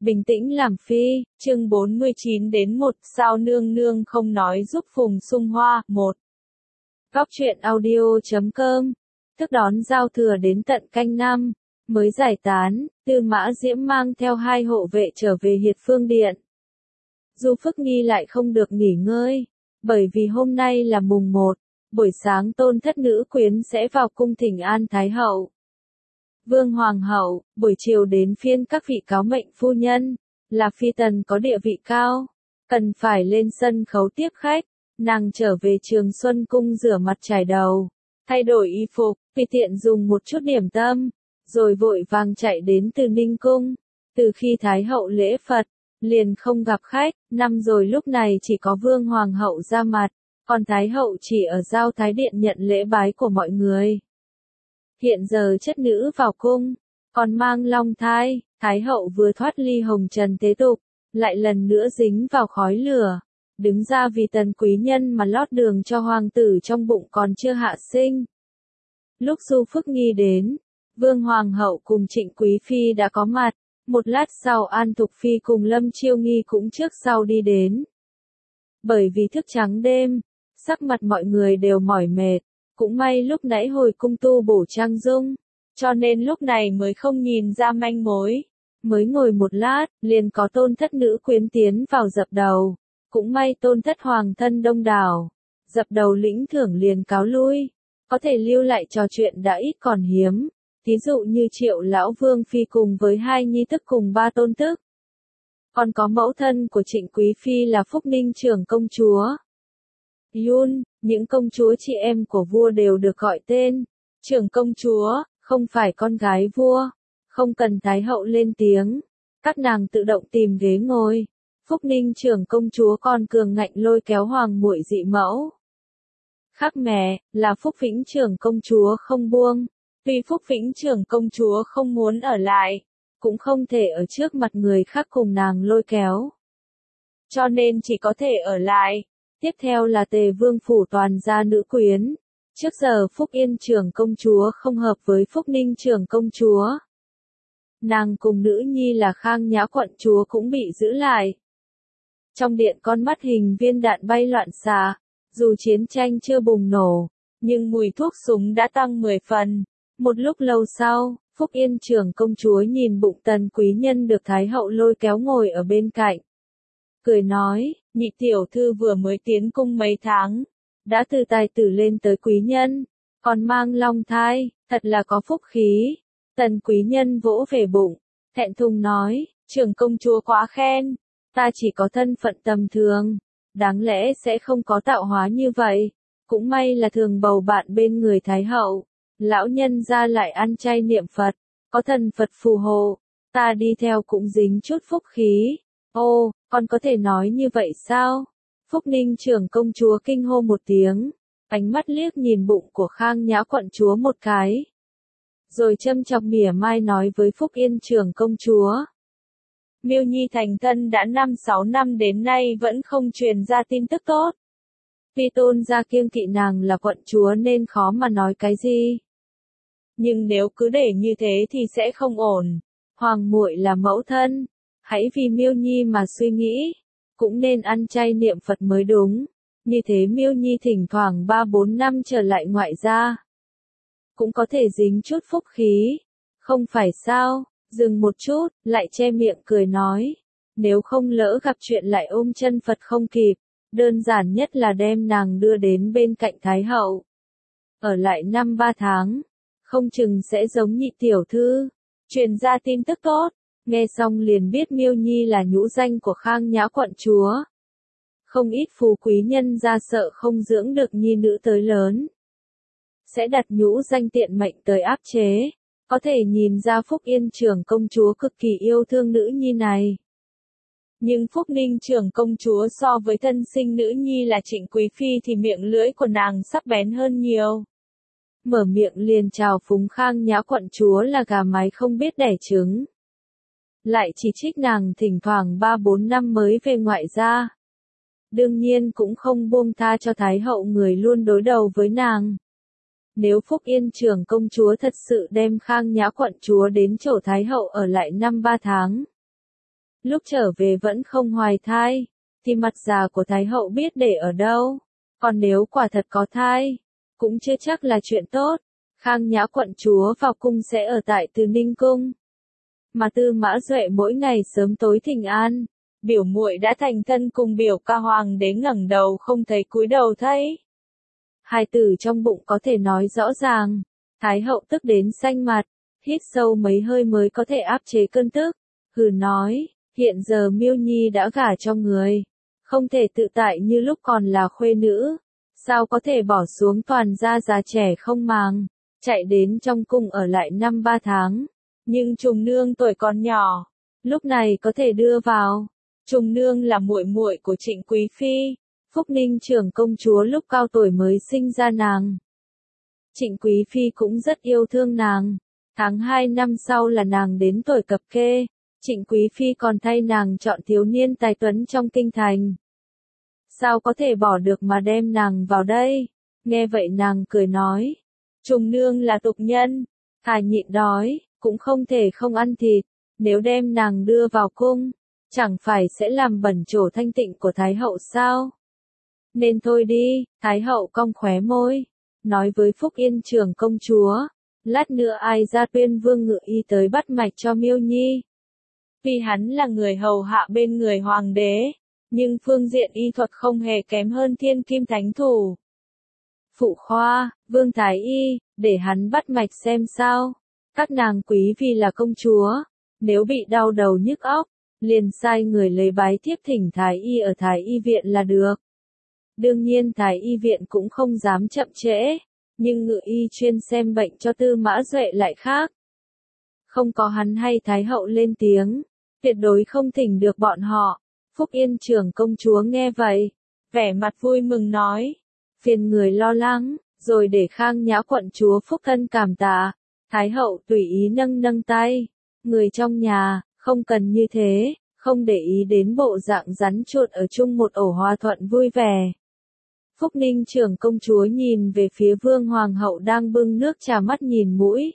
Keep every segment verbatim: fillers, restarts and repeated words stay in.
bình tĩnh làm phi, chương bốn mươi chín đến một, sao nương nương không nói giúp Phùng Sung Hoa, một. Góc truyện audio chấm com, thức đón giao thừa đến tận canh năm, mới giải tán, Tư Mã Diễm mang theo hai hộ vệ trở về Hiệt Phương Điện. Du Phức Nghi lại không được nghỉ ngơi, bởi vì hôm nay là mùng một, buổi sáng tôn thất nữ quyến sẽ vào cung thỉnh an Thái Hậu. Vương Hoàng hậu, buổi chiều đến phiên các vị cáo mệnh phu nhân, là phi tần có địa vị cao, cần phải lên sân khấu tiếp khách, nàng trở về Trường Xuân cung rửa mặt chải đầu, thay đổi y phục, vì tiện dùng một chút điểm tâm, rồi vội vàng chạy đến Từ Ninh cung. Từ khi Thái Hậu lễ Phật, liền không gặp khách, năm rồi lúc này chỉ có Vương Hoàng hậu ra mặt, còn Thái Hậu chỉ ở Giao Thái Điện nhận lễ bái của mọi người. Hiện giờ chất nữ vào cung, còn mang long thai, Thái Hậu vừa thoát ly hồng trần thế tục, lại lần nữa dính vào khói lửa, đứng ra vì tần quý nhân mà lót đường cho hoàng tử trong bụng còn chưa hạ sinh. Lúc Du Phức Nghi đến, Vương Hoàng hậu cùng Trịnh Quý Phi đã có mặt, một lát sau An Thục Phi cùng Lâm Chiêu Nghi cũng trước sau đi đến. Bởi vì thức trắng đêm, sắc mặt mọi người đều mỏi mệt. Cũng may lúc nãy hồi cung tu bổ trang dung, cho nên lúc này mới không nhìn ra manh mối. Mới ngồi một lát, liền có tôn thất nữ quyến tiến vào dập đầu. Cũng may tôn thất hoàng thân đông đảo. Dập đầu lĩnh thưởng liền cáo lui. Có thể lưu lại trò chuyện đã ít còn hiếm. Thí dụ như Triệu Lão Vương Phi cùng với hai nhi tức cùng ba tôn tức. Còn có mẫu thân của Trịnh Quý Phi là Phúc Ninh trưởng công chúa. Yun, những công chúa chị em của vua đều được gọi tên. Trưởng công chúa, không phải con gái vua. Không cần Thái Hậu lên tiếng. Các nàng tự động tìm ghế ngồi. Phúc Ninh trưởng công chúa còn cường ngạnh lôi kéo hoàng muội dị mẫu. Khác mẹ, là Phúc Vĩnh trưởng công chúa không buông. Tuy Phúc Vĩnh trưởng công chúa không muốn ở lại, cũng không thể ở trước mặt người khác cùng nàng lôi kéo. Cho nên chỉ có thể ở lại. Tiếp theo là Tề Vương phủ toàn gia nữ quyến. Trước giờ Phúc Yên trưởng công chúa không hợp với Phúc Ninh trưởng công chúa. Nàng cùng nữ nhi là Khang Nhã quận chúa cũng bị giữ lại. Trong điện con mắt hình viên đạn bay loạn xạ, dù chiến tranh chưa bùng nổ, nhưng mùi thuốc súng đã tăng mười phần. Một lúc lâu sau, Phúc Yên trưởng công chúa nhìn bụng tần quý nhân được Thái Hậu lôi kéo ngồi ở bên cạnh. Cười nói, nhị tiểu thư vừa mới tiến cung mấy tháng, đã từ tài tử lên tới quý nhân, còn mang long thai, thật là có phúc khí. Tần quý nhân vỗ về bụng, thẹn thùng nói, trưởng công chúa quá khen, ta chỉ có thân phận tầm thường, đáng lẽ sẽ không có tạo hóa như vậy, cũng may là thường bầu bạn bên người Thái Hậu, lão nhân ra lại ăn chay niệm Phật, có thần Phật phù hộ, ta đi theo cũng dính chút phúc khí. Ô, con có thể nói như vậy sao? Phúc Ninh trưởng công chúa kinh hô một tiếng, ánh mắt liếc nhìn bụng của Khang Nhã quận chúa một cái. Rồi châm chọc mỉa mai nói với Phúc Yên trưởng công chúa. Miêu Nhi thành thân đã năm sáu năm đến nay vẫn không truyền ra tin tức tốt. Vì tôn gia kiêng kỵ nàng là quận chúa nên khó mà nói cái gì. Nhưng nếu cứ để như thế thì sẽ không ổn. Hoàng muội là mẫu thân. Hãy vì Miêu Nhi mà suy nghĩ, cũng nên ăn chay niệm Phật mới đúng. Như thế Miêu Nhi thỉnh thoảng ba bốn năm trở lại ngoại gia, cũng có thể dính chút phúc khí, không phải sao? Dừng một chút, lại che miệng cười nói, nếu không lỡ gặp chuyện lại ôm chân Phật không kịp, đơn giản nhất là đem nàng đưa đến bên cạnh Thái Hậu. Ở lại năm ba tháng, không chừng sẽ giống nhị tiểu thư, truyền ra tin tức tốt. Nghe xong liền biết Miêu Nhi là nhũ danh của Khang Nhã quận chúa. Không ít phú quý nhân ra sợ không dưỡng được nhi nữ tới lớn, sẽ đặt nhũ danh tiện mệnh tới áp chế. Có thể nhìn ra Phúc Yên trưởng công chúa cực kỳ yêu thương nữ nhi này. Nhưng Phúc Ninh trưởng công chúa so với thân sinh nữ nhi là Trịnh Quý Phi thì miệng lưỡi của nàng sắc bén hơn nhiều. Mở miệng liền chào phúng Khang Nhã quận chúa là gà mái không biết đẻ trứng. Lại chỉ trích nàng thỉnh thoảng ba bốn năm mới về ngoại gia. Đương nhiên cũng không buông tha cho Thái Hậu người luôn đối đầu với nàng. Nếu Phúc Yên trưởng công chúa thật sự đem Khang Nhã quận chúa đến chỗ Thái Hậu ở lại năm ba tháng, lúc trở về vẫn không hoài thai, thì mặt già của Thái hậu biết để ở đâu. Còn nếu quả thật có thai, cũng chưa chắc là chuyện tốt. Khang Nhã quận chúa vào cung sẽ ở tại Từ Ninh cung. Mà Tư Mã Duệ mỗi ngày sớm tối thỉnh an, biểu muội đã thành thân cùng biểu ca hoàng đế ngẩng đầu không thấy cúi đầu thấy. Hai từ trong bụng có thể nói rõ ràng, Thái hậu tức đến xanh mặt, hít sâu mấy hơi mới có thể áp chế cơn tức, hừ nói, hiện giờ Miêu Nhi đã gả cho người, không thể tự tại như lúc còn là khuê nữ, sao có thể bỏ xuống toàn gia già trẻ không màng, chạy đến trong cung ở lại năm ba tháng, nhưng Trùng Nương tuổi còn nhỏ, lúc này có thể đưa vào. Trùng Nương là muội muội của Trịnh Quý phi, Phúc Ninh trưởng công chúa lúc cao tuổi mới sinh ra nàng. Trịnh Quý phi cũng rất yêu thương nàng. Tháng hai năm sau là nàng đến tuổi cập kê, Trịnh Quý phi còn thay nàng chọn thiếu niên tài tuấn trong kinh thành. Sao có thể bỏ được mà đem nàng vào đây? Nghe vậy nàng cười nói, Trùng Nương là tục nhân, thà nhịn đói, cũng không thể không ăn thịt, nếu đem nàng đưa vào cung, chẳng phải sẽ làm bẩn chỗ thanh tịnh của Thái hậu sao? Nên thôi đi, Thái hậu cong khóe môi, nói với Phúc Yên trưởng công chúa, lát nữa ai ra tuyên vương ngự y tới bắt mạch cho Miêu Nhi. Vì hắn là người hầu hạ bên người hoàng đế, nhưng phương diện y thuật không hề kém hơn thiên kim thánh thủ. Phụ khoa, Vương Thái Y, để hắn bắt mạch xem sao. Các nàng quý vì là công chúa, nếu bị đau đầu nhức óc, liền sai người lấy bái thiếp thỉnh Thái Y ở Thái Y viện là được. Đương nhiên Thái Y viện cũng không dám chậm trễ, nhưng ngự y chuyên xem bệnh cho Tư Mã Duệ lại khác. Không có hắn hay Thái hậu lên tiếng, tuyệt đối không thỉnh được bọn họ. Phúc Yên trưởng công chúa nghe vậy, vẻ mặt vui mừng nói, phiền người lo lắng, rồi để Khang Nhã quận chúa Phúc thân cảm tạ. Thái hậu tùy ý nâng nâng tay, người trong nhà, không cần như thế, không để ý đến bộ dạng rắn chuột ở chung một ổ hòa thuận vui vẻ. Phúc Ninh trưởng công chúa nhìn về phía Vương Hoàng hậu đang bưng nước trà mắt nhìn mũi.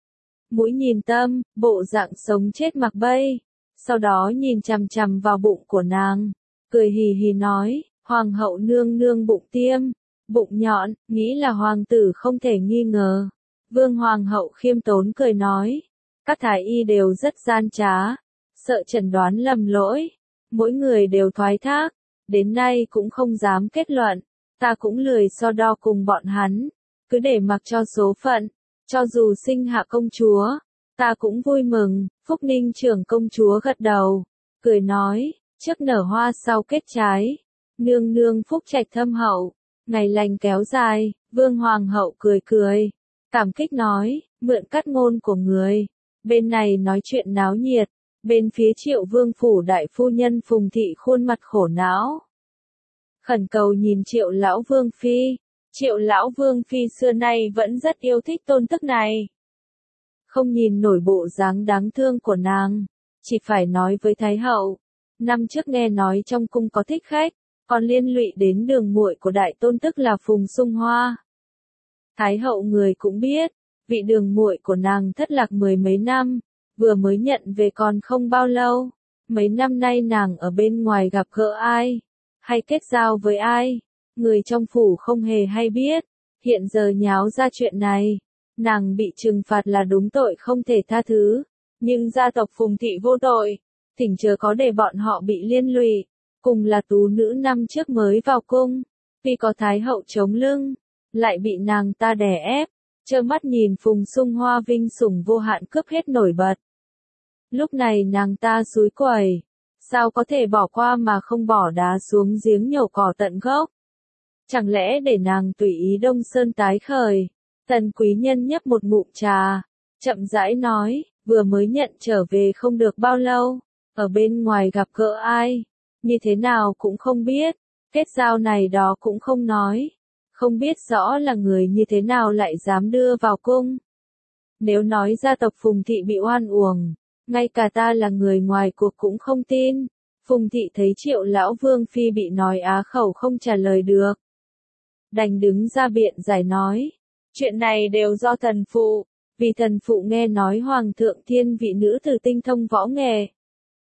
Mũi nhìn tâm, bộ dạng sống chết mặc bay, sau đó nhìn chằm chằm vào bụng của nàng, cười hì hì nói, Hoàng hậu nương nương bụng tiêm, bụng nhọn, nghĩ là hoàng tử không thể nghi ngờ. Vương Hoàng hậu khiêm tốn cười nói, các thái y đều rất gian trá, sợ chẩn đoán lầm lỗi, mỗi người đều thoái thác, đến nay cũng không dám kết luận, ta cũng lười so đo cùng bọn hắn, cứ để mặc cho số phận, cho dù sinh hạ công chúa, ta cũng vui mừng. Phúc Ninh trưởng công chúa gật đầu, cười nói, trước nở hoa sau kết trái, nương nương phúc trạch thâm hậu, ngày lành kéo dài. Vương Hoàng hậu cười cười, cảm kích nói, mượn cắt ngôn của người, bên này nói chuyện náo nhiệt, bên phía Triệu Vương phủ đại phu nhân Phùng thị khuôn mặt khổ não, khẩn cầu nhìn Triệu lão vương phi. Triệu lão vương phi xưa nay vẫn rất yêu thích tôn thức này, không nhìn nổi bộ dáng đáng thương của nàng, chỉ phải nói với Thái hậu, năm trước nghe nói trong cung có thích khách, còn liên lụy đến đường muội của đại tôn tức là Phùng Sung Hoa. Thái hậu người cũng biết, vị đường muội của nàng thất lạc mười mấy năm, vừa mới nhận về còn không bao lâu, mấy năm nay nàng ở bên ngoài gặp gỡ ai, hay kết giao với ai, người trong phủ không hề hay biết, hiện giờ nháo ra chuyện này, nàng bị trừng phạt là đúng tội không thể tha thứ, nhưng gia tộc Phùng thị vô tội, thỉnh chớ có để bọn họ bị liên lụy, cùng là tú nữ năm trước mới vào cung, vì có Thái hậu chống lưng, lại bị nàng ta đè ép, trơ mắt nhìn Phùng Sung Hoa vinh sủng vô hạn cướp hết nổi bật. Lúc này nàng ta xúi quẩy, sao có thể bỏ qua mà không bỏ đá xuống giếng nhổ cỏ tận gốc? Chẳng lẽ để nàng tùy ý Đông Sơn tái khởi? Tần quý nhân nhấp một ngụm trà, chậm rãi nói, vừa mới nhận trở về không được bao lâu, ở bên ngoài gặp gỡ ai, như thế nào cũng không biết, kết giao này đó cũng không nói, không biết rõ là người như thế nào lại dám đưa vào cung. Nếu nói gia tộc Phùng thị bị oan uổng, ngay cả ta là người ngoài cuộc cũng không tin. Phùng thị thấy Triệu lão vương phi bị nói á khẩu không trả lời được, đành đứng ra biện giải nói, chuyện này đều do thần phụ, vì thần phụ nghe nói hoàng thượng thiên vị nữ tử tinh thông võ nghệ.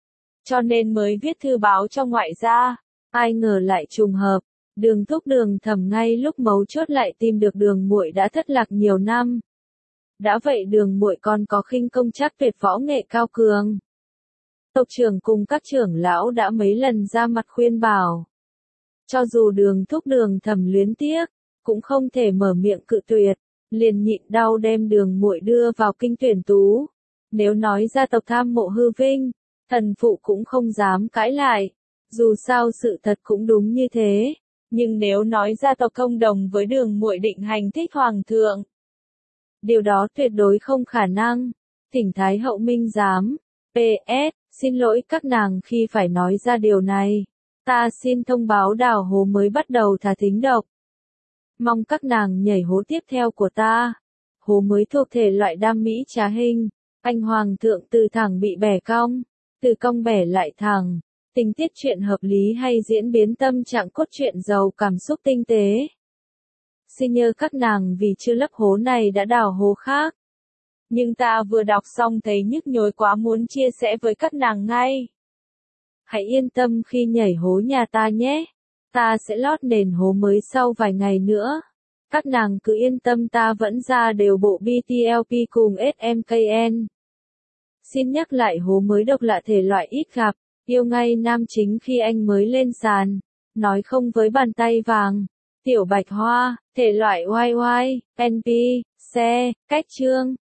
cho nên mới viết thư báo cho ngoại gia. Ai ngờ lại trùng hợp, Đường Thúc Đường Thẩm ngay lúc mấu chốt lại tìm được Đường muội đã thất lạc nhiều năm. Đã vậy Đường muội còn có khinh công chắc tuyệt võ nghệ cao cường. Tộc trưởng cùng các trưởng lão đã mấy lần ra mặt khuyên bảo. Cho dù Đường Thúc Đường Thẩm luyến tiếc, cũng không thể mở miệng cự tuyệt, liền nhịn đau đem Đường muội đưa vào kinh tuyển tú. Nếu nói gia tộc tham mộ hư vinh, thần phụ cũng không dám cãi lại. Dù sao sự thật cũng đúng như thế, nhưng nếu nói gia tộc thông đồng với Đường muội định hành thích hoàng thượng, điều đó tuyệt đối không khả năng. Thỉnh Thái hậu minh giám. pê ét, xin lỗi các nàng khi phải nói ra điều này. Ta xin thông báo đào hố mới bắt đầu thả thính độc. Mong các nàng nhảy hố tiếp theo của ta. Hố mới thuộc thể loại đam mỹ trá hình. Anh hoàng thượng từ thẳng bị bẻ cong, từ cong bẻ lại thẳng. Tình tiết truyện hợp lý hay diễn biến tâm trạng cốt truyện giàu cảm xúc tinh tế. Xin nhớ các nàng vì chưa lấp hố này đã đào hố khác. Nhưng ta vừa đọc xong thấy nhức nhối quá muốn chia sẻ với các nàng ngay. Hãy yên tâm khi nhảy hố nhà ta nhé. Ta sẽ lót nền hố mới sau vài ngày nữa. Các nàng cứ yên tâm, ta vẫn ra đều bộ bê tê lờ pê cùng ét em ca en. Xin nhắc lại, hố mới độc lạ thể loại ít gặp. Yêu ngay nam chính khi anh mới lên sàn. Nói không với bàn tay vàng. Tiểu bạch hoa, thể loại oai oai, en pê, xe, cách chương.